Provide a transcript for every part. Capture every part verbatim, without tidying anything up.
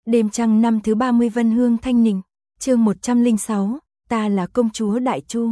Đêm trăng năm thứ ba mươi Vân Hương Thanh Ninh, chương một trăm lẻ sáu, ta là công chúa Đại Chu.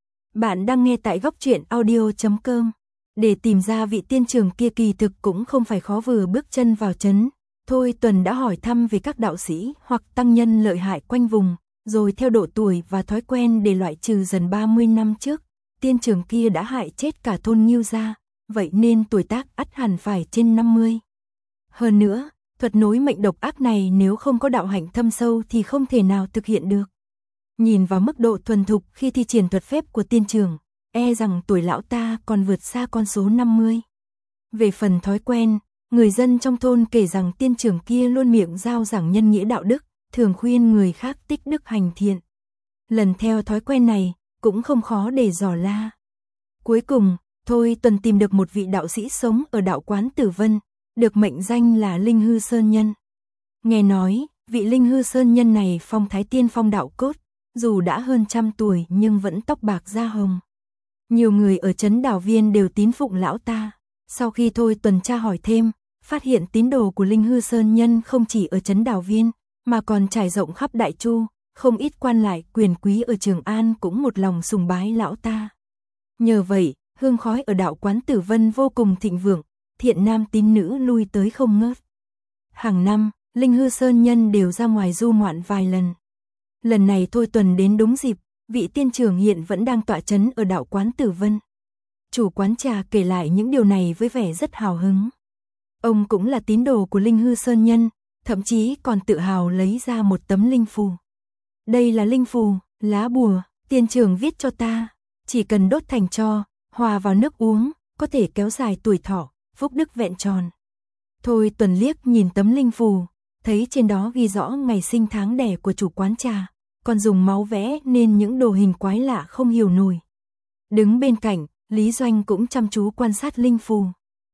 Bạn đang nghe tại góc truyện audio chấm com. Để tìm ra vị tiên trưởng kia kỳ thực cũng không phải khó, vừa bước chân vào trấn, Thôi Tuần đã hỏi thăm về các đạo sĩ hoặc tăng nhân lợi hại quanh vùng, rồi theo độ tuổi và thói quen để loại trừ dần. Ba mươi năm trước, tiên trưởng kia đã hại chết cả thôn Ngưu gia, vậy nên tuổi tác ắt hẳn phải trên năm mươi. Hơn nữa, thuật nối mệnh độc ác này nếu không có đạo hạnh thâm sâu thì không thể nào thực hiện được. Nhìn vào mức độ thuần thục khi thi triển thuật phép của tiên trưởng, e rằng tuổi lão ta còn vượt xa con số năm mươi. Về phần thói quen, người dân trong thôn kể rằng tiên trưởng kia luôn miệng rao giảng nhân nghĩa đạo đức, thường khuyên người khác tích đức hành thiện. Lần theo thói quen này, cũng không khó để dò la. Cuối cùng, Thôi Tuần tìm được một vị đạo sĩ sống ở đạo quán Tử Vân, được mệnh danh là Linh Hư Sơn Nhân. Nghe nói, vị Linh Hư Sơn Nhân này phong thái tiên phong đạo cốt, dù đã hơn trăm tuổi nhưng vẫn tóc bạc da hồng. Nhiều người ở trấn Đào Viên đều tín phụng lão ta. Sau khi Thôi Tuần tra hỏi thêm, phát hiện tín đồ của Linh Hư Sơn Nhân không chỉ ở trấn Đào Viên, mà còn trải rộng khắp Đại Chu, không ít quan lại quyền quý ở Trường An cũng một lòng sùng bái lão ta. Nhờ vậy, hương khói ở đạo quán Tử Vân vô cùng thịnh vượng, thiện nam tín nữ lui tới không ngớt. Hàng năm, Linh Hư Sơn Nhân đều ra ngoài du ngoạn vài lần. Lần này Thôi Tuần đến đúng dịp, vị tiên trưởng hiện vẫn đang tọa trấn ở đạo quán Tử Vân. Chủ quán trà kể lại những điều này với vẻ rất hào hứng. Ông cũng là tín đồ của Linh Hư Sơn Nhân, thậm chí còn tự hào lấy ra một tấm linh phù. Đây là linh phù, lá bùa, tiên trưởng viết cho ta, chỉ cần đốt thành tro, hòa vào nước uống, có thể kéo dài tuổi thọ, phúc đức vẹn tròn. Thôi Tuần liếc nhìn tấm linh phù, thấy trên đó ghi rõ ngày sinh tháng đẻ của chủ quán trà, còn dùng máu vẽ nên những đồ hình quái lạ không hiểu nổi. Đứng bên cạnh, Lý Doanh cũng chăm chú quan sát linh phù.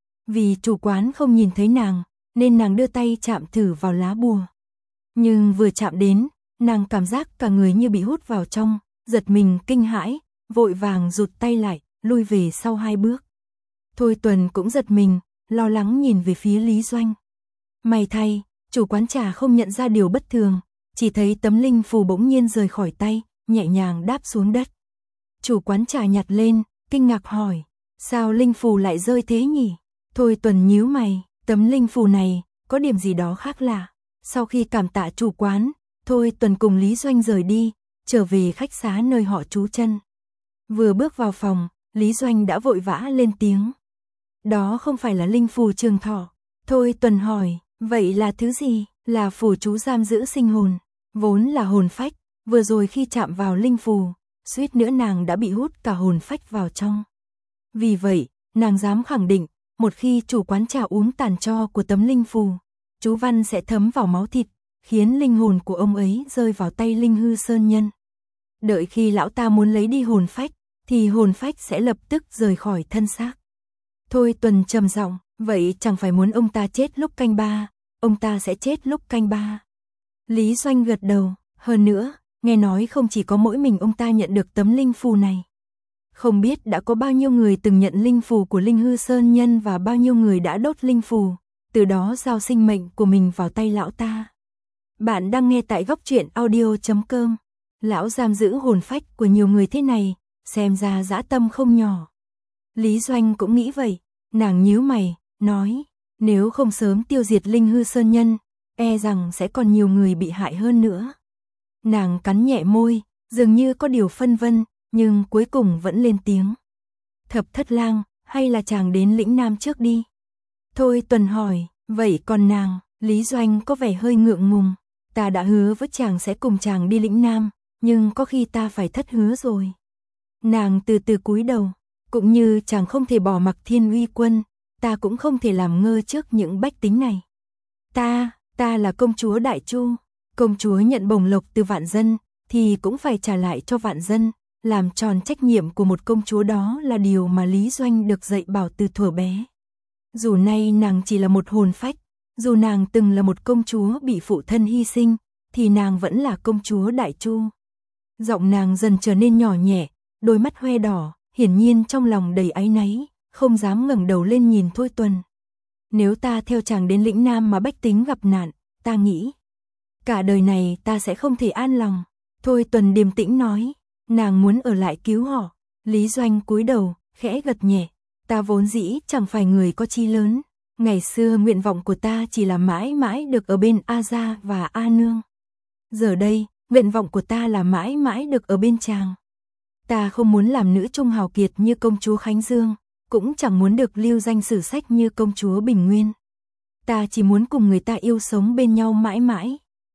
Vì chủ quán không nhìn thấy nàng, nên nàng đưa tay chạm thử vào lá bùa. Nhưng vừa chạm đến, nàng cảm giác cả người như bị hút vào trong, giật mình kinh hãi, vội vàng rụt tay lại, lui về sau hai bước. Thôi Tuần cũng giật mình, lo lắng nhìn về phía Lý Doanh. May thay, chủ quán trà không nhận ra điều bất thường, chỉ thấy tấm linh phù bỗng nhiên rời khỏi tay, nhẹ nhàng đáp xuống đất. Chủ quán trà nhặt lên, kinh ngạc hỏi, sao linh phù lại rơi thế nhỉ? Thôi Tuần nhíu mày, tấm linh phù này, có điểm gì đó khác lạ. Sau khi cảm tạ chủ quán, Thôi Tuần cùng Lý Doanh rời đi, trở về khách xá nơi họ trú chân. Vừa bước vào phòng, Lý Doanh đã vội vã lên tiếng. Đó không phải là linh phù trường thọ. Thôi Tuần hỏi, vậy là thứ gì? Là phù chú giam giữ sinh hồn, vốn là hồn phách, vừa rồi khi chạm vào linh phù, suýt nữa nàng đã bị hút cả hồn phách vào trong. Vì vậy, nàng dám khẳng định, một khi chủ quán trà uống tàn tro của tấm linh phù, chú văn sẽ thấm vào máu thịt, khiến linh hồn của ông ấy rơi vào tay Linh Hư Sơn Nhân. Đợi khi lão ta muốn lấy đi hồn phách, thì hồn phách sẽ lập tức rời khỏi thân xác. Thôi Tuần trầm giọng, vậy chẳng phải muốn ông ta chết lúc canh ba, ông ta sẽ chết lúc canh ba. Lý Doanh gật đầu, hơn nữa, nghe nói không chỉ có mỗi mình ông ta nhận được tấm linh phù này. Không biết đã có bao nhiêu người từng nhận linh phù của Linh Hư Sơn Nhân và bao nhiêu người đã đốt linh phù, từ đó giao sinh mệnh của mình vào tay lão ta. Bạn đang nghe tại góc truyện audio chấm com. Lão giam giữ hồn phách của nhiều người thế này, xem ra dã tâm không nhỏ. Lý Doanh cũng nghĩ vậy, nàng nhíu mày, nói, nếu không sớm tiêu diệt Linh Hư Sơn Nhân, e rằng sẽ còn nhiều người bị hại hơn nữa. Nàng cắn nhẹ môi, dường như có điều phân vân, nhưng cuối cùng vẫn lên tiếng. Thập Thất Lang, hay là chàng đến lĩnh Nam trước đi? Thôi Tuần hỏi, vậy còn nàng? Lý Doanh có vẻ hơi ngượng ngùng. Ta đã hứa với chàng sẽ cùng chàng đi lĩnh Nam, nhưng có khi ta phải thất hứa rồi. Nàng từ từ cúi đầu, cũng như chàng không thể bỏ mặc Thiên Uy Quân, ta cũng không thể làm ngơ trước những bách tính này. Ta, ta là công chúa Đại Chu, công chúa nhận bổng lộc từ vạn dân, thì cũng phải trả lại cho vạn dân, làm tròn trách nhiệm của một công chúa, đó là điều mà Lý Doanh được dạy bảo từ thuở bé. Dù nay nàng chỉ là một hồn phách, dù nàng từng là một công chúa bị phụ thân hy sinh, thì nàng vẫn là công chúa Đại Chu. Giọng nàng dần trở nên nhỏ nhẹ, đôi mắt hoe đỏ, hiển nhiên trong lòng đầy áy náy, không dám ngẩng đầu lên nhìn Thôi Tuần. Nếu ta theo chàng đến lĩnh Nam mà bách tính gặp nạn, ta nghĩ, cả đời này ta sẽ không thể an lòng. Thôi Tuần điềm tĩnh nói, nàng muốn ở lại cứu họ. Lý Doanh cúi đầu, khẽ gật nhẹ, ta vốn dĩ chẳng phải người có chí lớn. Ngày xưa nguyện vọng của ta chỉ là mãi mãi được ở bên A Gia và A Nương. Giờ đây, nguyện vọng của ta là mãi mãi được ở bên chàng. Ta không muốn làm nữ trung hào kiệt như công chúa Khánh Dương, cũng chẳng muốn được lưu danh sử sách như công chúa Bình Nguyên. Ta chỉ muốn cùng người ta yêu sống bên nhau mãi mãi.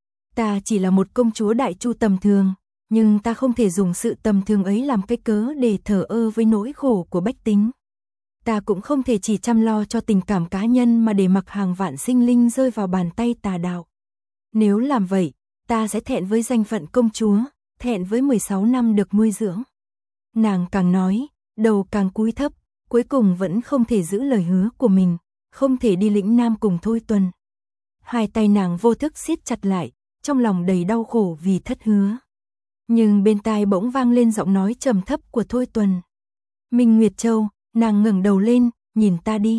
Ta chỉ là một công chúa Đại Chu tầm thường, nhưng ta không thể dùng sự tầm thường ấy làm cái cớ để thờ ơ với nỗi khổ của bách tính. Ta cũng không thể chỉ chăm lo cho tình cảm cá nhân mà để mặc hàng vạn sinh linh rơi vào bàn tay tà đạo. Nếu làm vậy, ta sẽ thẹn với danh phận công chúa, thẹn với mười sáu năm được nuôi dưỡng. Nàng càng nói, đầu càng cúi thấp, cuối cùng vẫn không thể giữ lời hứa của mình, không thể đi lĩnh Nam cùng Thôi Tuần. Hai tay nàng vô thức siết chặt lại, trong lòng đầy đau khổ vì thất hứa. Nhưng bên tai bỗng vang lên giọng nói trầm thấp của Thôi Tuần. Minh Nguyệt Châu, nàng ngẩng đầu lên, nhìn ta đi.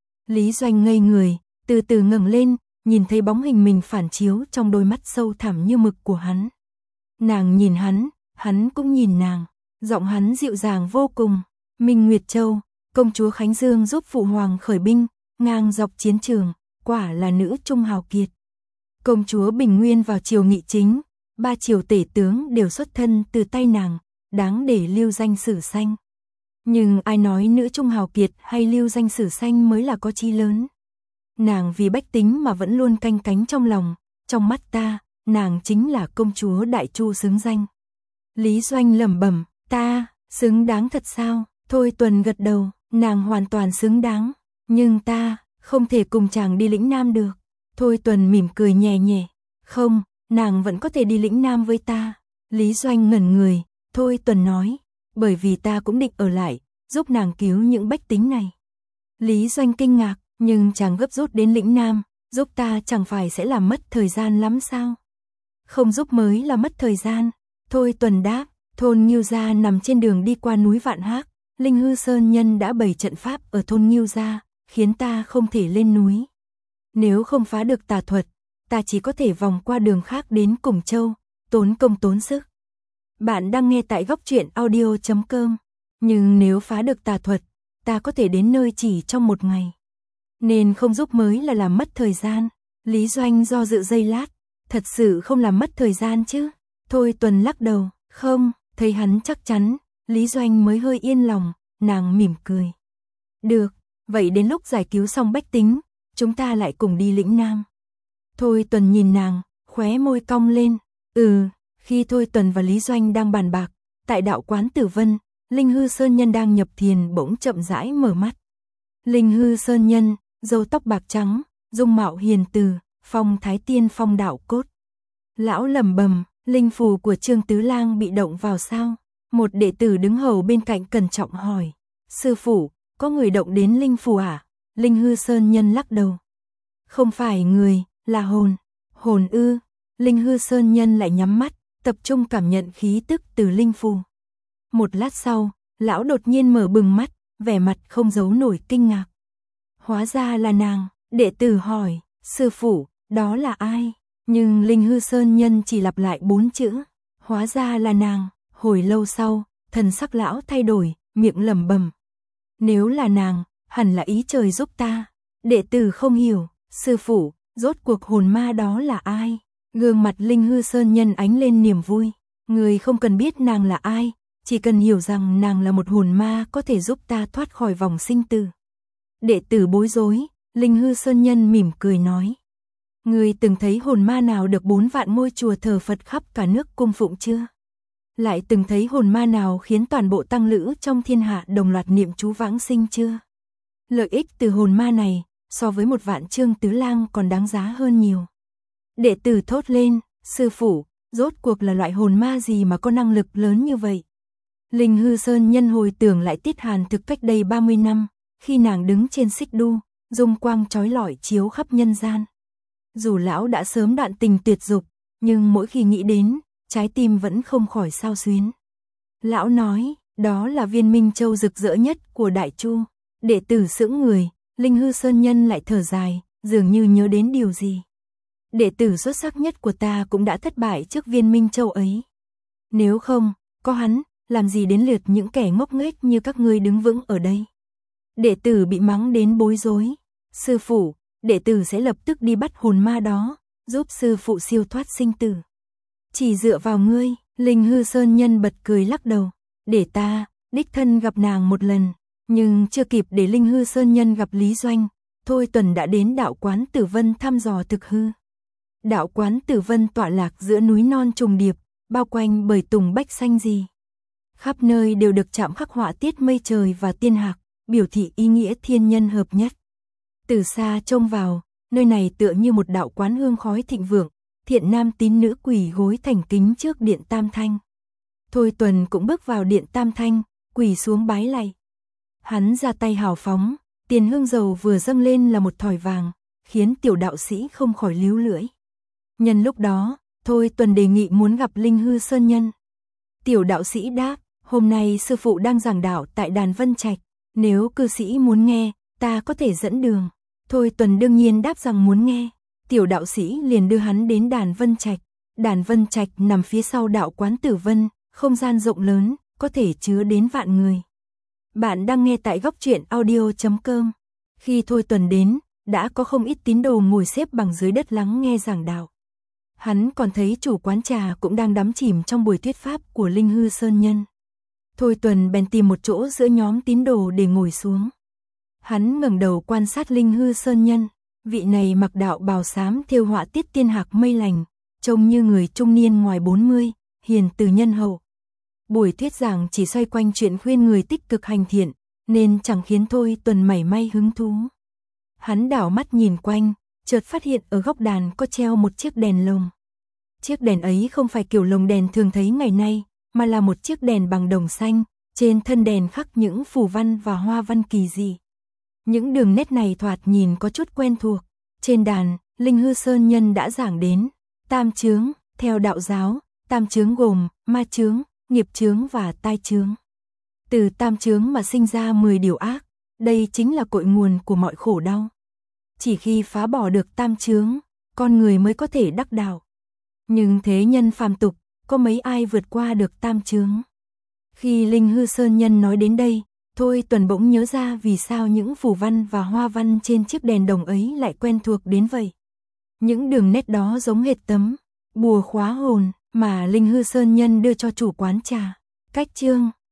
Lý Doanh ngây người, từ từ ngẩng lên, nhìn thấy bóng hình mình phản chiếu trong đôi mắt sâu thẳm như mực của hắn. Nàng nhìn hắn, hắn cũng nhìn nàng, giọng hắn dịu dàng vô cùng. Minh Nguyệt Châu, công chúa Khánh Dương giúp phụ hoàng khởi binh, ngang dọc chiến trường, quả là nữ trung hào kiệt. Công chúa Bình Nguyên vào triều nghị chính, ba triều tể tướng đều xuất thân từ tay nàng, đáng để lưu danh sử xanh. Nhưng ai nói nữ trung hào kiệt hay lưu danh sử xanh mới là có chí lớn. Nàng vì bách tính mà vẫn luôn canh cánh trong lòng, trong mắt ta, nàng chính là công chúa Đại Chu xứng danh. Lý Doanh lẩm bẩm, ta, xứng đáng thật sao? Thôi Tuần gật đầu, nàng hoàn toàn xứng đáng, nhưng ta, không thể cùng chàng đi lĩnh Nam được. Thôi Tuần mỉm cười nhẹ nhẹ, không, nàng vẫn có thể đi lĩnh Nam với ta. Lý Doanh ngẩn người, Thôi Tuần nói, bởi vì ta cũng định ở lại, giúp nàng cứu những bách tính này. Lý Doanh kinh ngạc, nhưng chàng gấp rút đến lĩnh Nam, giúp ta chẳng phải sẽ làm mất thời gian lắm sao? Không giúp mới là mất thời gian. Thôi Tuần đáp, thôn Ngưu Gia nằm trên đường đi qua núi Vạn Hác, Linh Hư Sơn Nhân đã bày trận pháp ở thôn Ngưu Gia, khiến ta không thể lên núi. Nếu không phá được tà thuật, ta chỉ có thể vòng qua đường khác đến Củng Châu, tốn công tốn sức. Bạn đang nghe tại góc truyện audio chấm com, nhưng nếu phá được tà thuật, ta có thể đến nơi chỉ trong một ngày. Nên không giúp mới là làm mất thời gian. Lý Doanh do dự giây lát, thật sự không làm mất thời gian chứ? Thôi Tuần lắc đầu, không, thấy hắn chắc chắn, Lý Doanh mới hơi yên lòng, nàng mỉm cười. Được, vậy đến lúc giải cứu xong bách tính, chúng ta lại cùng đi lĩnh Nam. Thôi Tuần nhìn nàng, khóe môi cong lên, ừ, khi Thôi Tuần và Lý Doanh đang bàn bạc, tại đạo quán Tử Vân, Linh Hư Sơn Nhân đang nhập thiền bỗng chậm rãi mở mắt. Linh Hư Sơn Nhân, râu tóc bạc trắng, dung mạo hiền từ, phong thái tiên phong đạo cốt. Lão lẩm bẩm, linh phù của Trương Tứ Lang bị động vào sao? Một đệ tử đứng hầu bên cạnh cẩn trọng hỏi, sư phụ, có người động đến linh phù à? Linh Hư Sơn Nhân lắc đầu. Không phải người, là hồn. Hồn ư? Linh Hư Sơn Nhân lại nhắm mắt, tập trung cảm nhận khí tức từ linh phù. Một lát sau, lão đột nhiên mở bừng mắt, vẻ mặt không giấu nổi kinh ngạc. Hóa ra là nàng, đệ tử hỏi, sư phụ, đó là ai? Nhưng Linh Hư Sơn Nhân chỉ lặp lại bốn chữ, hóa ra là nàng. Hồi lâu sau, thần sắc lão thay đổi, miệng lẩm bẩm. Nếu là nàng, hẳn là ý trời giúp ta. Đệ tử không hiểu, sư phụ, rốt cuộc hồn ma đó là ai? Gương mặt Linh Hư Sơn Nhân ánh lên niềm vui. Người không cần biết nàng là ai, chỉ cần hiểu rằng nàng là một hồn ma có thể giúp ta thoát khỏi vòng sinh tử. Đệ tử bối rối, Linh Hư Sơn Nhân mỉm cười nói. Người từng thấy hồn ma nào được bốn vạn ngôi chùa thờ Phật khắp cả nước cung phụng chưa? Lại từng thấy hồn ma nào khiến toàn bộ tăng lữ trong thiên hạ đồng loạt niệm chú vãng sinh chưa? Lợi ích từ hồn ma này, so với một vạn Trương Tứ Lang còn đáng giá hơn nhiều. Đệ tử thốt lên, sư phụ, rốt cuộc là loại hồn ma gì mà có năng lực lớn như vậy? Linh Hư Sơn Nhân hồi tưởng lại Tiết Hàn thực cách đây ba mươi năm, khi nàng đứng trên xích đu, dung quang chói lọi chiếu khắp nhân gian. Dù lão đã sớm đoạn tình tuyệt dục, nhưng mỗi khi nghĩ đến, trái tim vẫn không khỏi xao xuyến. Lão nói, đó là viên minh châu rực rỡ nhất của Đại Chu. Đệ tử sững người, Linh Hư Sơn Nhân lại thở dài, dường như nhớ đến điều gì. đệ tử xuất sắc nhất của ta cũng đã thất bại trước Viên Minh Châu ấy. Nếu không, có hắn, làm gì đến lượt những kẻ ngốc nghếch như các ngươi đứng vững ở đây. Đệ tử bị mắng đến bối rối. Sư phụ, đệ tử sẽ lập tức đi bắt hồn ma đó, giúp sư phụ siêu thoát sinh tử. Chỉ dựa vào ngươi, Linh Hư Sơn Nhân bật cười lắc đầu. Để ta, đích thân gặp nàng một lần. Nhưng chưa kịp để Linh Hư Sơn Nhân gặp Lý Doanh, Thôi Tuần đã đến đạo quán Tử Vân thăm dò thực hư. Đạo quán Tử Vân tọa lạc giữa núi non trùng điệp, bao quanh bởi tùng bách xanh gì. Khắp nơi đều được chạm khắc họa tiết mây trời và tiên hạc, biểu thị ý nghĩa thiên nhân hợp nhất. Từ xa trông vào, nơi này tựa như một đạo quán hương khói thịnh vượng, thiện nam tín nữ quỳ gối thành kính trước điện Tam Thanh. Thôi Tuần cũng bước vào điện Tam Thanh, quỳ xuống bái lạy. Hắn ra tay hào phóng, tiền hương dầu vừa dâng lên là một thỏi vàng, khiến tiểu đạo sĩ không khỏi líu lưỡi. Nhân lúc đó, Thôi Tuần đề nghị muốn gặp Linh Hư Sơn Nhân. Tiểu đạo sĩ đáp, hôm nay sư phụ đang giảng đạo tại đàn Vân Trạch, nếu cư sĩ muốn nghe, ta có thể dẫn đường. Thôi Tuần đương nhiên đáp rằng muốn nghe. Tiểu đạo sĩ liền đưa hắn đến đàn Vân Trạch. Đàn Vân Trạch nằm phía sau đạo quán Tử Vân, không gian rộng lớn, có thể chứa đến vạn người. Bạn đang nghe tại góc truyện audio chấm com. Khi Thôi Tuần đến, đã có không ít tín đồ ngồi xếp bằng dưới đất lắng nghe giảng đạo. Hắn còn thấy chủ quán trà cũng đang đắm chìm trong buổi thuyết pháp của Linh Hư Sơn Nhân. Thôi Tuần bèn tìm một chỗ giữa nhóm tín đồ để ngồi xuống. Hắn ngẩng đầu quan sát Linh Hư Sơn Nhân, vị này mặc đạo bào xám thêu họa tiết tiên hạc mây lành, trông như người trung niên ngoài bốn mươi, hiền từ nhân hậu. Buổi thuyết giảng chỉ xoay quanh chuyện khuyên người tích cực hành thiện, nên chẳng khiến Thôi Tuần mảy may hứng thú. Hắn đảo mắt nhìn quanh, chợt phát hiện ở góc đàn có treo một chiếc đèn lồng. Chiếc đèn ấy không phải kiểu lồng đèn thường thấy ngày nay, mà là một chiếc đèn bằng đồng xanh, trên thân đèn khắc những phù văn và hoa văn kỳ dị. Những đường nét này thoạt nhìn có chút quen thuộc. Trên đàn, Linh Hư Sơn Nhân đã giảng đến tam chướng, theo đạo giáo, tam chướng gồm ma chướng, nghiệp chướng và tai chướng. Từ tam chướng mà sinh ra mười điều ác, đây chính là cội nguồn của mọi khổ đau. Chỉ khi phá bỏ được tam chướng, con người mới có thể đắc đạo. Nhưng thế nhân phàm tục, có mấy ai vượt qua được tam chướng. Khi Linh Hư Sơn Nhân nói đến đây, Thôi Tuần bỗng nhớ ra vì sao những phù văn và hoa văn trên chiếc đèn đồng ấy lại quen thuộc đến vậy. Những đường nét đó giống hệt tấm bùa khóa hồn mà Linh Hư Sơn Nhân đưa cho chủ quán trà. Cách chương